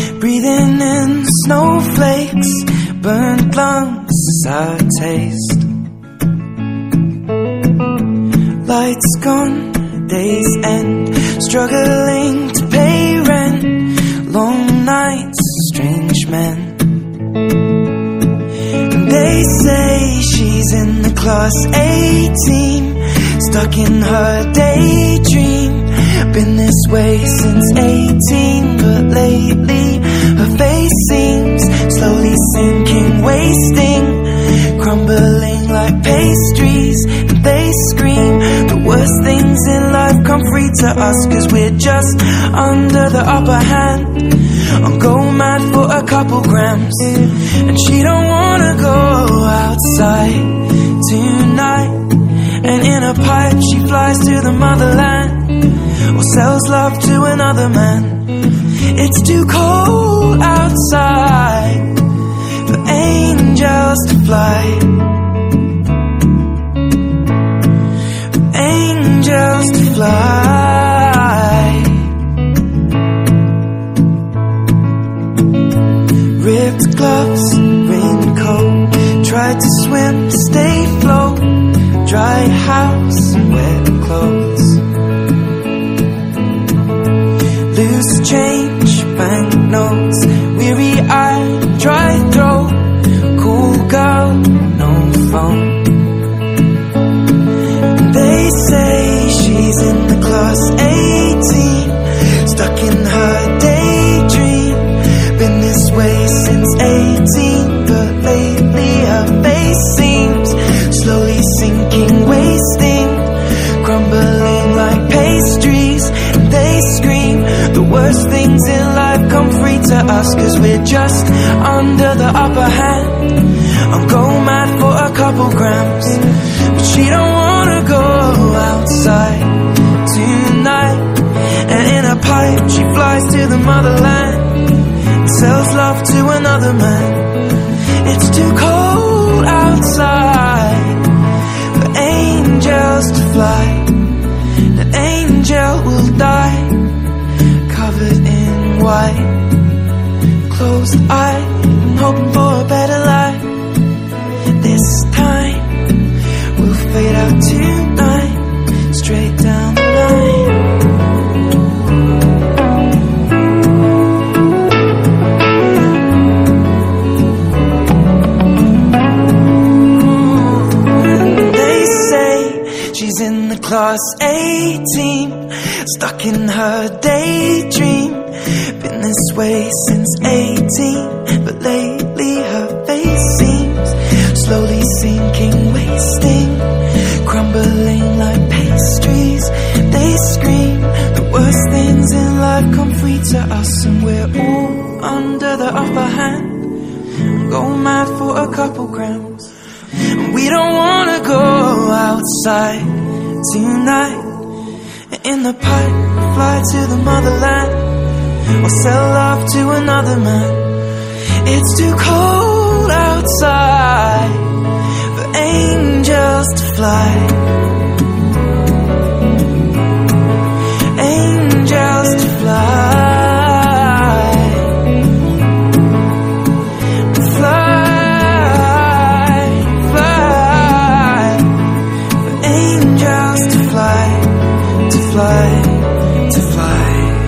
breathing in snowflakes, burnt lungs as I taste. Lights gone, days end, struggling to pay rent, long nights, strange men. And they say she's in the class A team, stuck in her daydream. Been this way since 18, but lately her face seems slowly sinking, wasting, crumbling like pastries. And they scream the worst things in life come free to us, 'cause we're just under the upper hand. I'll go mad for a couple grams, and she don't wanna go outside tonight. And in a pipe she flies to the motherland, or sells love to another man. It's too cold outside for angels to fly, for angels to fly. Ripped gloves, raincoat, tried to swim to stay afloat. Dry house, wet clothes, loose change, banknotes, weary-eyed, dry throat, cool girl, no phone. They say she's in the class A team, stuck in her daydream. Been this way since 18, but lately her face seems slowly sinking, wasting, crumbling like pastries. And they scream the worst things in life come free to us, 'cause we're just under the upper hand. I'll go mad for a couple grams, but she don't wanna go outside tonight. And in a pipe she flies to the motherland, sells love to another man. It's too cold outside for angels to fly. The angel will die, covered in white, closed eye, hoping for a better life. This time we'll fade out tonight, straight down the line. In the class A team, stuck in her daydream. Been this way since 18, but lately her face seems slowly sinking, wasting, crumbling like pastries. They scream the worst things in life come free to us, and we're all under the upper hand. Go mad for a couple grams, and we don't wanna go outside tonight. In the pipe, fly to the motherland, or sell love to another man. It's too cold outside for angels to fly. Angels to fly. Fly, to fly.